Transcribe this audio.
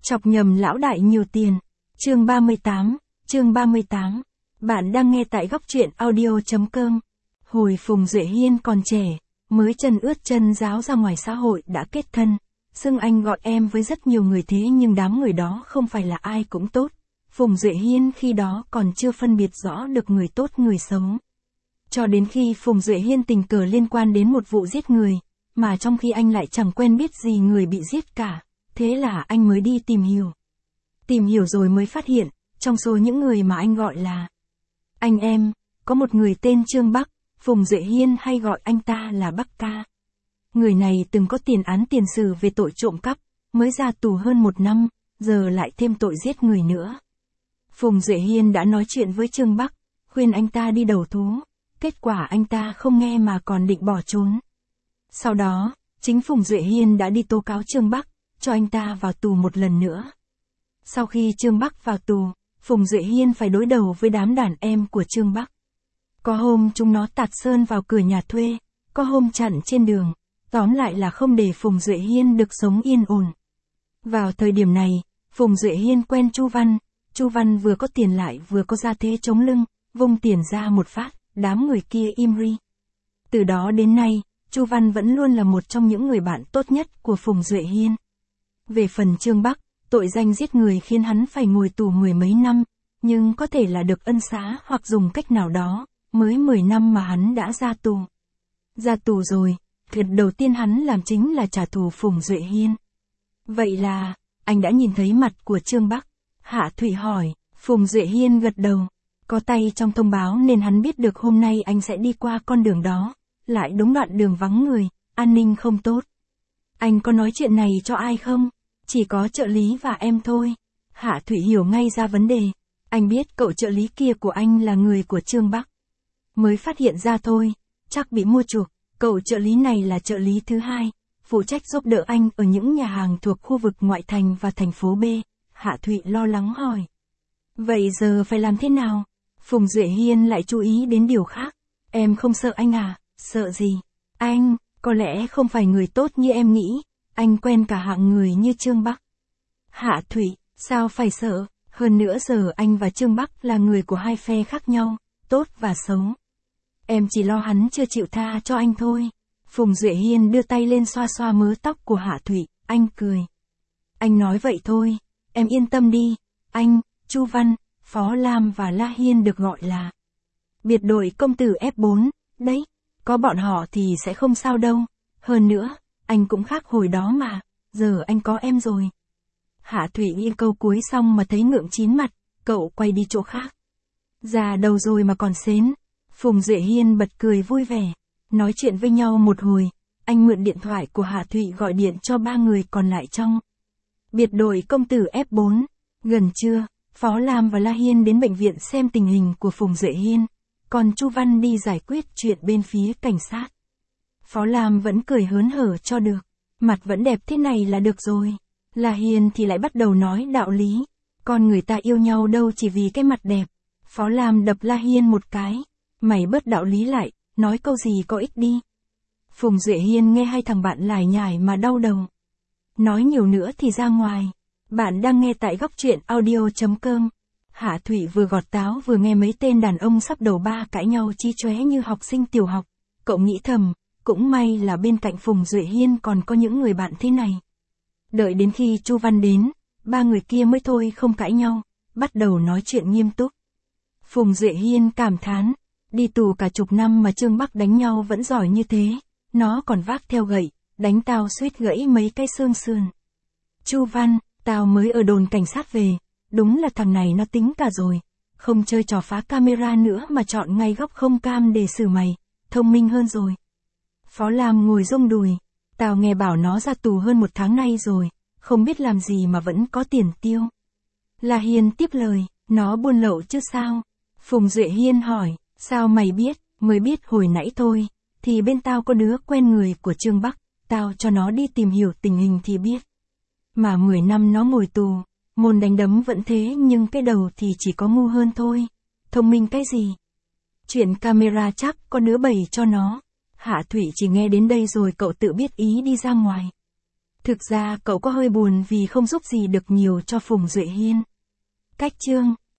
Chọc nhầm lão đại nhiều tiền. Chương 38. Bạn đang nghe tại góc truyện audio.com. Hồi Phùng Duệ Hiên còn trẻ, mới chân ướt chân ráo ra ngoài xã hội đã kết thân. Xưng anh gọi em với rất nhiều người thế nhưng đám người đó không phải là ai cũng tốt. Phùng Duệ Hiên khi đó còn chưa phân biệt rõ được người tốt người xấu. Cho đến khi Phùng Duệ Hiên tình cờ liên quan đến một vụ giết người, mà trong khi anh lại chẳng quen biết gì người bị giết cả. Thế là anh mới đi tìm hiểu. Tìm hiểu rồi mới phát hiện, trong số những người mà anh gọi là anh em, có một người tên Trương Bắc, Phùng Duệ Hiên hay gọi anh ta là Bắc Ca. Người này từng có tiền án tiền sử về tội trộm cắp, mới ra tù hơn 1 năm, giờ lại thêm tội giết người nữa. Phùng Duệ Hiên đã nói chuyện với Trương Bắc, khuyên anh ta đi đầu thú, kết quả anh ta không nghe mà còn định bỏ trốn. Sau đó, chính Phùng Duệ Hiên đã đi tố cáo Trương Bắc, cho anh ta vào tù một lần nữa. Sau khi Trương Bắc vào tù, Phùng Duệ Hiên phải đối đầu với đám đàn em của Trương Bắc. Có hôm chúng nó tạt sơn vào cửa nhà thuê, có hôm chặn trên đường, tóm lại là không để Phùng Duệ Hiên được sống yên ổn. Vào thời điểm này, Phùng Duệ Hiên quen Chu Văn, Chu Văn vừa có tiền lại vừa có gia thế chống lưng, vung tiền ra một phát, đám người kia im ri. Từ đó đến nay, Chu Văn vẫn luôn là một trong những người bạn tốt nhất của Phùng Duệ Hiên. Về phần Trương Bắc, tội danh giết người khiến hắn phải ngồi tù 10 mấy năm, nhưng có thể là được ân xá hoặc dùng cách nào đó, mới 10 năm mà hắn đã ra tù. Ra tù rồi, việc đầu tiên hắn làm chính là trả thù Phùng Duệ Hiên. Vậy là, anh đã nhìn thấy mặt của Trương Bắc? Hạ Thụy hỏi. Phùng Duệ Hiên gật đầu. Có tay trong thông báo nên hắn biết được hôm nay anh sẽ đi qua con đường đó, lại đúng đoạn đường vắng người, an ninh không tốt. Anh có nói chuyện này cho ai không? Chỉ có trợ lý và em thôi. Hạ Thụy hiểu ngay ra vấn đề. Anh biết cậu trợ lý kia của anh là người của Trương Bắc. Mới phát hiện ra thôi, chắc bị mua chuộc. Cậu trợ lý này là trợ lý thứ hai, phụ trách giúp đỡ anh ở những nhà hàng thuộc khu vực ngoại thành và thành phố B. Hạ Thụy lo lắng hỏi. Vậy giờ phải làm thế nào? Phùng Duệ Hiên lại chú ý đến điều khác. Em không sợ anh à? Sợ gì? Anh, có lẽ không phải người tốt như em nghĩ. Anh quen cả hạng người như Trương Bắc. Hạ Thụy, sao phải sợ? Hơn nữa giờ anh và Trương Bắc là người của hai phe khác nhau, tốt và xấu. Em chỉ lo hắn chưa chịu tha cho anh thôi. Phùng Duệ Hiên đưa tay lên xoa xoa mớ tóc của Hạ Thụy, anh cười. Anh nói vậy thôi, em yên tâm đi. Anh, Chu Văn, Phó Lam và La Hiên được gọi là biệt đội công tử F4, đấy, có bọn họ thì sẽ không sao đâu. Hơn nữa, anh cũng khác hồi đó mà, giờ anh có em rồi. Hạ Thụy nghe câu cuối xong mà thấy ngượng chín mặt, cậu quay đi chỗ khác. Già đầu rồi mà còn xến. Phùng Duệ Hiên bật cười vui vẻ. Nói chuyện với nhau một hồi, anh mượn điện thoại của Hạ Thụy gọi điện cho 3 người còn lại trong biệt đội công tử F4. Gần trưa, Phó Lam và La Hiên đến bệnh viện xem tình hình của Phùng Duệ Hiên, còn Chu Văn đi giải quyết chuyện bên phía cảnh sát. Phó Lam vẫn cười hớn hở cho được, mặt vẫn đẹp thế này là được rồi. La Hiên thì lại bắt đầu nói đạo lý, con người ta yêu nhau đâu chỉ vì cái mặt đẹp. Phó Lam đập La Hiên một cái, mày bớt đạo lý lại, nói câu gì có ích đi. Phùng Duệ Hiên nghe hai thằng bạn lải nhải mà đau đầu. Nói nhiều nữa thì ra ngoài. Bạn đang nghe tại góc truyện audio.com. Hạ Thụy vừa gọt táo vừa nghe mấy tên đàn ông sắp đầu ba cãi nhau chí chóe như học sinh tiểu học. Cậu nghĩ thầm, cũng may là bên cạnh Phùng Duệ Hiên còn có những người bạn thế này. Đợi đến khi Chu Văn đến, 3 người kia mới thôi không cãi nhau, bắt đầu nói chuyện nghiêm túc. Phùng Duệ Hiên cảm thán, đi tù cả chục năm mà Trương Bắc đánh nhau vẫn giỏi như thế, nó còn vác theo gậy, đánh tao suýt gãy mấy cái xương sườn. Chu Văn, tao mới ở đồn cảnh sát về, đúng là thằng này nó tính cả rồi, không chơi trò phá camera nữa mà chọn ngay góc không cam để xử mày, thông minh hơn rồi. Phó Lam ngồi rung đùi, tao nghe bảo nó ra tù hơn 1 tháng nay rồi, không biết làm gì mà vẫn có tiền tiêu. La Hiên tiếp lời, nó buôn lậu chứ sao? Phùng Duệ Hiên hỏi, sao mày biết? Mới biết hồi nãy thôi, thì bên tao có đứa quen người của Trương Bắc, tao cho nó đi tìm hiểu tình hình thì biết. Mà 10 năm nó ngồi tù, môn đánh đấm vẫn thế nhưng cái đầu thì chỉ có ngu hơn thôi. Thông minh cái gì? Chuyện camera chắc có đứa bày cho nó. Hạ Thụy chỉ nghe đến đây rồi cậu tự biết ý đi ra ngoài. Thực ra cậu có hơi buồn vì không giúp gì được nhiều cho Phùng Duệ Hiên. Cách chương